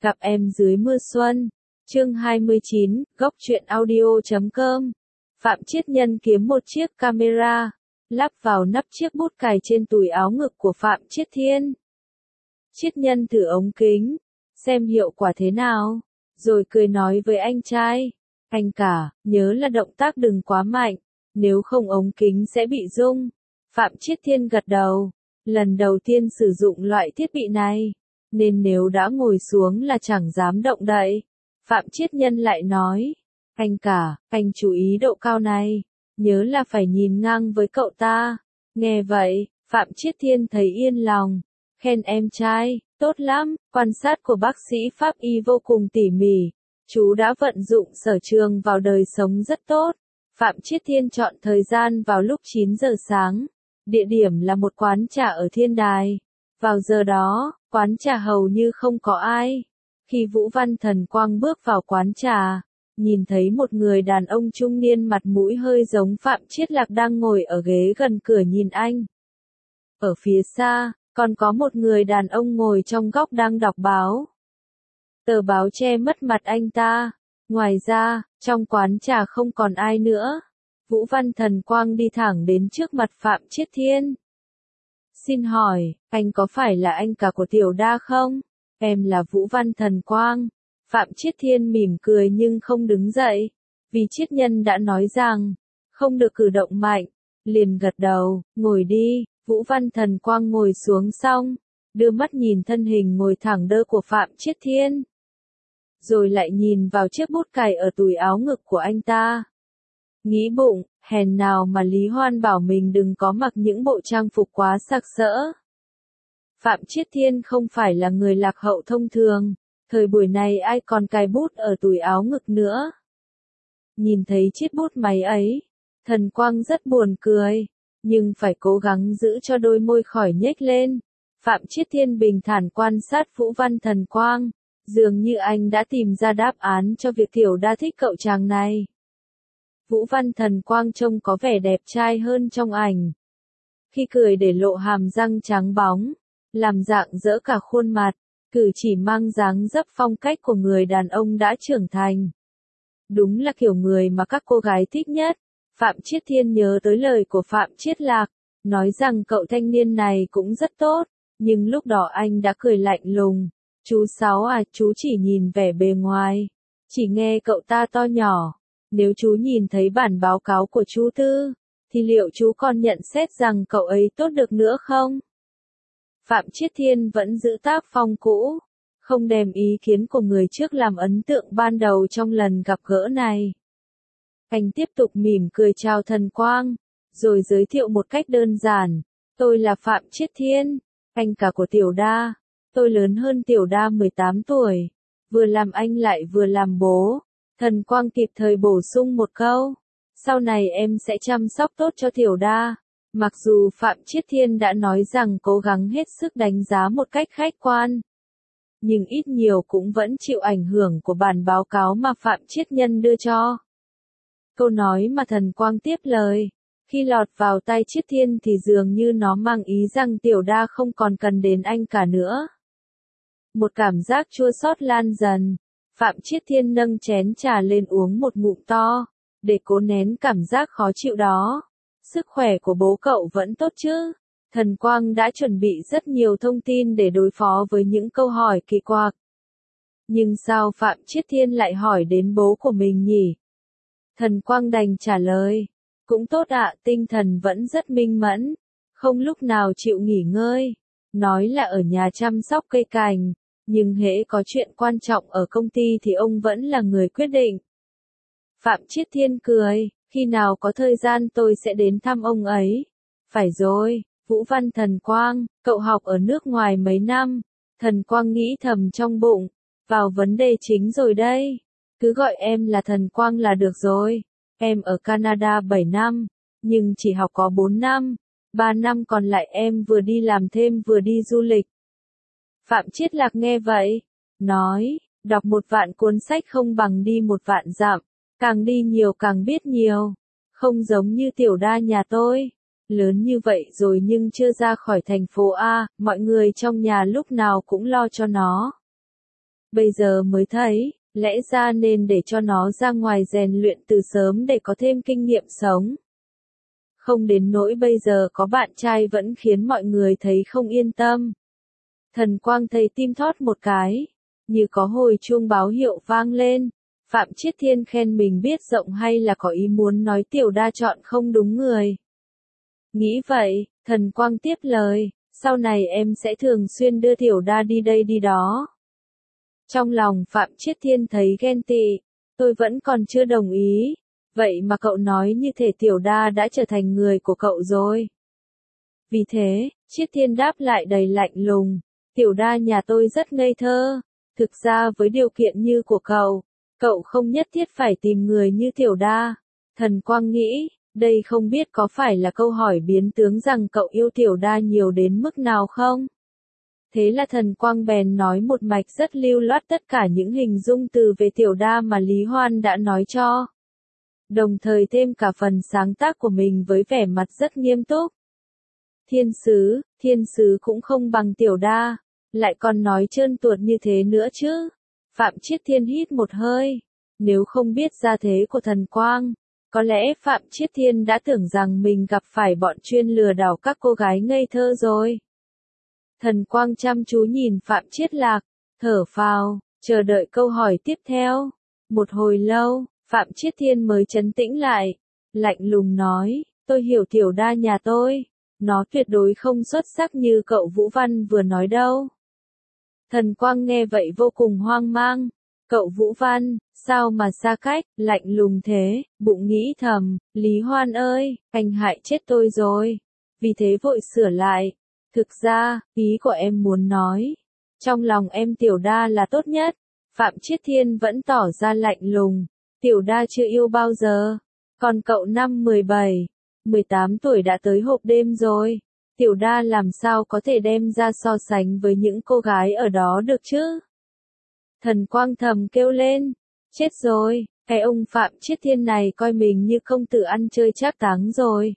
Gặp em dưới mưa xuân. Chương 29, góc truyện audio.com. Phạm Chiết Nhân kiếm một chiếc camera, lắp vào nắp chiếc bút cài trên túi áo ngực của Phạm Chiết Thiên. Chiết Nhân thử ống kính, xem hiệu quả thế nào, rồi cười nói với anh trai, anh cả, nhớ là động tác đừng quá mạnh, nếu không ống kính sẽ bị rung. Phạm Chiết Thiên gật đầu, lần đầu tiên sử dụng loại thiết bị này, nên nếu đã ngồi xuống là chẳng dám động đậy. Phạm Chiết Nhân lại nói, anh cả, anh chú ý độ cao này, nhớ là phải nhìn ngang với cậu ta. Nghe vậy, Phạm Chiết Thiên thấy yên lòng, khen em trai, tốt lắm, quan sát của bác sĩ Pháp y vô cùng tỉ mỉ, chú đã vận dụng sở trường vào đời sống rất tốt. Phạm Chiết Thiên chọn thời gian vào lúc 9 giờ sáng, địa điểm là một quán trà ở Thiên Đài. Vào giờ đó, quán trà hầu như không có ai. Khi Vũ Văn Thần Quang bước vào quán trà, nhìn thấy một người đàn ông trung niên mặt mũi hơi giống Phạm Chiết Lạc đang ngồi ở ghế gần cửa nhìn anh. Ở phía xa, còn có một người đàn ông ngồi trong góc đang đọc báo. Tờ báo che mất mặt anh ta. Ngoài ra, trong quán trà không còn ai nữa. Vũ Văn Thần Quang đi thẳng đến trước mặt Phạm Chiết Thiên. Xin hỏi, anh có phải là anh cả của Tiểu Đa không? Em là Vũ Văn Thần Quang. Phạm Chiết Thiên mỉm cười nhưng không đứng dậy, vì Chiết Nhân đã nói rằng, không được cử động mạnh, liền gật đầu, ngồi đi. Vũ Văn Thần Quang ngồi xuống xong, đưa mắt nhìn thân hình ngồi thẳng đơ của Phạm Chiết Thiên. Rồi lại nhìn vào chiếc bút cài ở túi áo ngực của anh ta. Nghĩ bụng, hèn nào mà Lý Hoan bảo mình đừng có mặc những bộ trang phục quá sặc sỡ. Phạm Chiết Thiên không phải là người lạc hậu thông thường, thời buổi này ai còn cài bút ở túi áo ngực nữa. Nhìn thấy chiếc bút máy ấy, Thần Quang rất buồn cười, nhưng phải cố gắng giữ cho đôi môi khỏi nhếch lên. Phạm Chiết Thiên bình thản quan sát Vũ Văn Thần Quang, dường như anh đã tìm ra đáp án cho việc Tiểu Đa thích cậu chàng này. Vũ Văn Thần Quang trông có vẻ đẹp trai hơn trong ảnh. Khi cười để lộ hàm răng trắng bóng, làm dạng dỡ cả khuôn mặt, cử chỉ mang dáng dấp phong cách của người đàn ông đã trưởng thành. Đúng là kiểu người mà các cô gái thích nhất. Phạm Chiết Thiên nhớ tới lời của Phạm Chiết Lạc, nói rằng cậu thanh niên này cũng rất tốt, nhưng lúc đó anh đã cười lạnh lùng. Chú Sáu à, chú chỉ nhìn vẻ bề ngoài, chỉ nghe cậu ta to nhỏ. Nếu chú nhìn thấy bản báo cáo của chú Tư, thì liệu chú còn nhận xét rằng cậu ấy tốt được nữa không? Phạm Chiết Thiên vẫn giữ tác phong cũ, không đem ý kiến của người trước làm ấn tượng ban đầu trong lần gặp gỡ này. Anh tiếp tục mỉm cười chào Thần Quang, rồi giới thiệu một cách đơn giản. Tôi là Phạm Chiết Thiên, anh cả của Tiểu Đa. Tôi lớn hơn Tiểu Đa 18 tuổi, vừa làm anh lại vừa làm bố. Thần Quang kịp thời bổ sung một câu. Sau này em sẽ chăm sóc tốt cho Tiểu Đa. Mặc dù Phạm Chiết Thiên đã nói rằng cố gắng hết sức đánh giá một cách khách quan, nhưng ít nhiều cũng vẫn chịu ảnh hưởng của bản báo cáo mà Phạm Chiết Nhân đưa cho. Câu nói mà Thần Quang tiếp lời, khi lọt vào tai Chiết Thiên thì dường như nó mang ý rằng Tiểu Đa không còn cần đến anh cả nữa. Một cảm giác chua xót lan dần. Phạm Chiết Thiên nâng chén trà lên uống một ngụm to, để cố nén cảm giác khó chịu đó. Sức khỏe của bố cậu vẫn tốt chứ? Thần Quang đã chuẩn bị rất nhiều thông tin để đối phó với những câu hỏi kỳ quặc. Nhưng sao Phạm Chiết Thiên lại hỏi đến bố của mình nhỉ? Thần Quang đành trả lời. Cũng tốt ạ, tinh thần vẫn rất minh mẫn, không lúc nào chịu nghỉ ngơi. Nói là ở nhà chăm sóc cây cảnh, nhưng hễ có chuyện quan trọng ở công ty thì ông vẫn là người quyết định. Phạm Chiết Thiên cười, khi nào có thời gian tôi sẽ đến thăm ông ấy. Phải rồi, Vũ Văn Thần Quang, cậu học ở nước ngoài mấy năm? Thần Quang nghĩ thầm trong bụng, vào vấn đề chính rồi đây. Cứ gọi em là Thần Quang là được rồi. Em ở Canada 7 năm, nhưng chỉ học có 4 năm. 3 năm còn lại em vừa đi làm thêm vừa đi du lịch. Phạm Chiết Lạc nghe vậy, nói, đọc 1.000.000 cuốn sách không bằng đi 1.000.000 dặm, càng đi nhiều càng biết nhiều. Không giống như Tiểu Đa nhà tôi, lớn như vậy rồi nhưng chưa ra khỏi thành phố A, mọi người trong nhà lúc nào cũng lo cho nó. Bây giờ mới thấy, lẽ ra nên để cho nó ra ngoài rèn luyện từ sớm để có thêm kinh nghiệm sống. Không đến nỗi bây giờ có bạn trai vẫn khiến mọi người thấy không yên tâm. Thần Quang thấy tim thót một cái, như có hồi chuông báo hiệu vang lên. Phạm Chiết Thiên khen mình biết rộng hay là có ý muốn nói Tiểu Đa chọn không đúng người. Nghĩ vậy, Thần Quang tiếp lời, sau này em sẽ thường xuyên đưa Tiểu Đa đi đây đi đó. Trong lòng Phạm Chiết Thiên thấy ghen tị, tôi vẫn còn chưa đồng ý, vậy mà cậu nói như thể Tiểu Đa đã trở thành người của cậu rồi. Vì thế, Chiết Thiên đáp lại đầy lạnh lùng, Tiểu Đa nhà tôi rất ngây thơ, thực ra với điều kiện như của cậu không nhất thiết phải tìm người như Tiểu Đa. Thần Quang nghĩ, đây không biết có phải là câu hỏi biến tướng rằng cậu yêu Tiểu Đa nhiều đến mức nào không? Thế là Thần Quang bèn nói một mạch rất lưu loát tất cả những hình dung từ về Tiểu Đa mà Lý Hoan đã nói cho. Đồng thời thêm cả phần sáng tác của mình với vẻ mặt rất nghiêm túc. Thiên sứ cũng không bằng Tiểu Đa, lại còn nói trơn tuột như thế nữa chứ. Phạm Chiết Thiên hít một hơi, nếu không biết gia thế của Thần Quang, có lẽ Phạm Chiết Thiên đã tưởng rằng mình gặp phải bọn chuyên lừa đảo các cô gái ngây thơ rồi. Thần Quang chăm chú nhìn Phạm Chiết Lạc, thở phào, chờ đợi câu hỏi tiếp theo. Một hồi lâu, Phạm Chiết Thiên mới trấn tĩnh lại, lạnh lùng nói, tôi hiểu Tiểu Đa nhà tôi, nó tuyệt đối không xuất sắc như cậu Vũ Văn vừa nói đâu. Thần Quang nghe vậy vô cùng hoang mang, cậu Vũ Văn, sao mà xa cách, lạnh lùng thế, bụng nghĩ thầm, Lý Hoan ơi, anh hại chết tôi rồi, vì thế vội sửa lại. Thực ra, ý của em muốn nói, trong lòng em Tiểu Đa là tốt nhất. Phạm Chiết Thiên vẫn tỏ ra lạnh lùng, Tiểu Đa chưa yêu bao giờ, còn cậu năm 17, 18 tuổi đã tới hộp đêm rồi, Tiểu Đa làm sao có thể đem ra so sánh với những cô gái ở đó được chứ? Thần Quang thầm kêu lên, chết rồi, cái ông Phạm Chiết Thiên này coi mình như công tử ăn chơi trác táng rồi.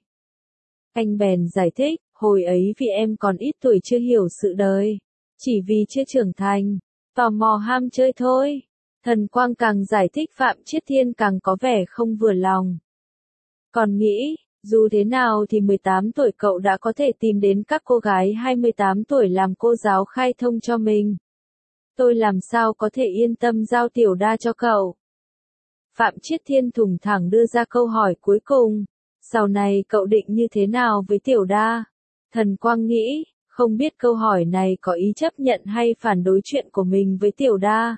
Anh bèn giải thích, hồi ấy vì em còn ít tuổi chưa hiểu sự đời, chỉ vì chưa trưởng thành, tò mò ham chơi thôi. Thần Quang càng giải thích Phạm Chiết Thiên càng có vẻ không vừa lòng. Còn nghĩ, dù thế nào thì 18 tuổi cậu đã có thể tìm đến các cô gái 28 tuổi làm cô giáo khai thông cho mình. Tôi làm sao có thể yên tâm giao Tiểu Đa cho cậu? Phạm Chiết Thiên thủng thẳng đưa ra câu hỏi cuối cùng. Sau này cậu định như thế nào với Tiểu Đa? Thần Quang nghĩ, không biết câu hỏi này có ý chấp nhận hay phản đối chuyện của mình với Tiểu Đa.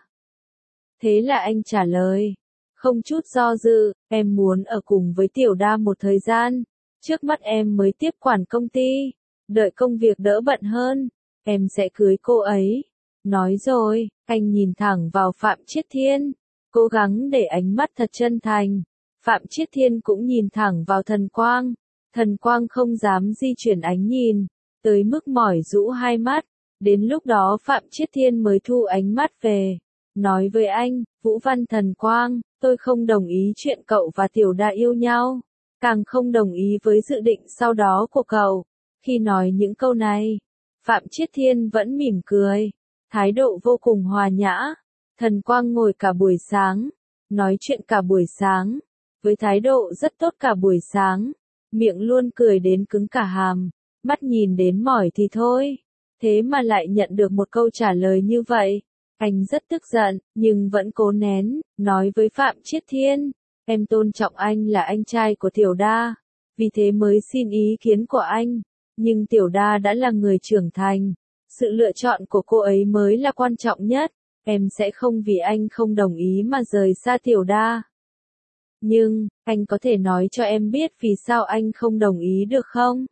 Thế là anh trả lời, không chút do dự, em muốn ở cùng với Tiểu Đa một thời gian, trước mắt em mới tiếp quản công ty, đợi công việc đỡ bận hơn, em sẽ cưới cô ấy. Nói rồi, anh nhìn thẳng vào Phạm Chiết Thiên, cố gắng để ánh mắt thật chân thành. Phạm Chiết Thiên cũng nhìn thẳng vào Thần Quang. Thần Quang không dám di chuyển ánh nhìn, tới mức mỏi rũ hai mắt. Đến lúc đó Phạm Chiết Thiên mới thu ánh mắt về, nói với anh, Vũ Văn Thần Quang, tôi không đồng ý chuyện cậu và Tiểu Đa yêu nhau, càng không đồng ý với dự định sau đó của cậu. Khi nói những câu này, Phạm Chiết Thiên vẫn mỉm cười, thái độ vô cùng hòa nhã. Thần Quang ngồi cả buổi sáng, nói chuyện cả buổi sáng, với thái độ rất tốt cả buổi sáng, miệng luôn cười đến cứng cả hàm, mắt nhìn đến mỏi thì thôi. Thế mà lại nhận được một câu trả lời như vậy. Anh rất tức giận, nhưng vẫn cố nén, nói với Phạm Chiết Thiên, em tôn trọng anh là anh trai của Tiểu Đa, vì thế mới xin ý kiến của anh. Nhưng Tiểu Đa đã là người trưởng thành, sự lựa chọn của cô ấy mới là quan trọng nhất. Em sẽ không vì anh không đồng ý mà rời xa Tiểu Đa. Nhưng, anh có thể nói cho em biết vì sao anh không đồng ý được không?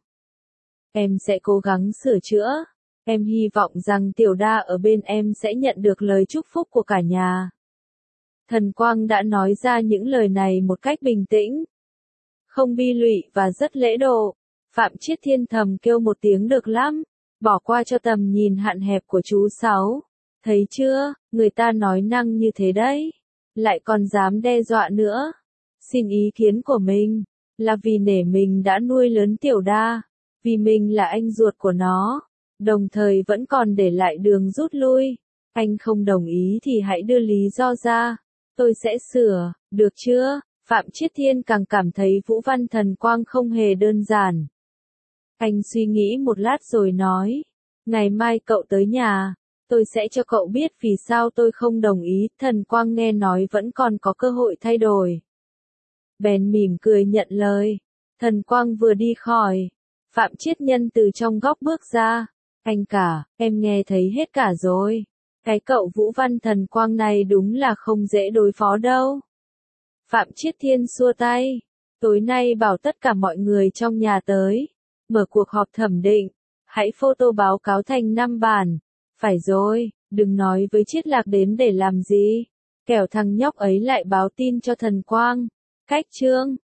Em sẽ cố gắng sửa chữa. Em hy vọng rằng Tiểu Đa ở bên em sẽ nhận được lời chúc phúc của cả nhà. Thần Quang đã nói ra những lời này một cách bình tĩnh, không bi lụy và rất lễ độ. Phạm Chiết Thiên thầm kêu một tiếng được lắm, bỏ qua cho tầm nhìn hạn hẹp của chú Sáu. Thấy chưa, người ta nói năng như thế đấy, lại còn dám đe dọa nữa. Xin ý kiến của mình, là vì nể mình đã nuôi lớn Tiểu Đa, vì mình là anh ruột của nó, đồng thời vẫn còn để lại đường rút lui. Anh không đồng ý thì hãy đưa lý do ra. Tôi sẽ sửa, được chưa? Phạm Chiết Thiên càng cảm thấy Vũ Văn Thần Quang không hề đơn giản. Anh suy nghĩ một lát rồi nói, ngày mai cậu tới nhà, tôi sẽ cho cậu biết vì sao tôi không đồng ý. Thần Quang nghe nói vẫn còn có cơ hội thay đổi. Bèn mỉm cười nhận lời. Thần Quang vừa đi khỏi, Phạm Chiết Nhân từ trong góc bước ra. Anh cả, em nghe thấy hết cả rồi. Cái cậu Vũ Văn Thần Quang này đúng là không dễ đối phó đâu. Phạm Chiết Thiên xua tay. Tối nay bảo tất cả mọi người trong nhà tới. Mở cuộc họp thẩm định. Hãy photo báo cáo thành 5 bản. Phải rồi, đừng nói với Chiết Lạc đến để làm gì. Kẻo thằng nhóc ấy lại báo tin cho Thần Quang. Cách chương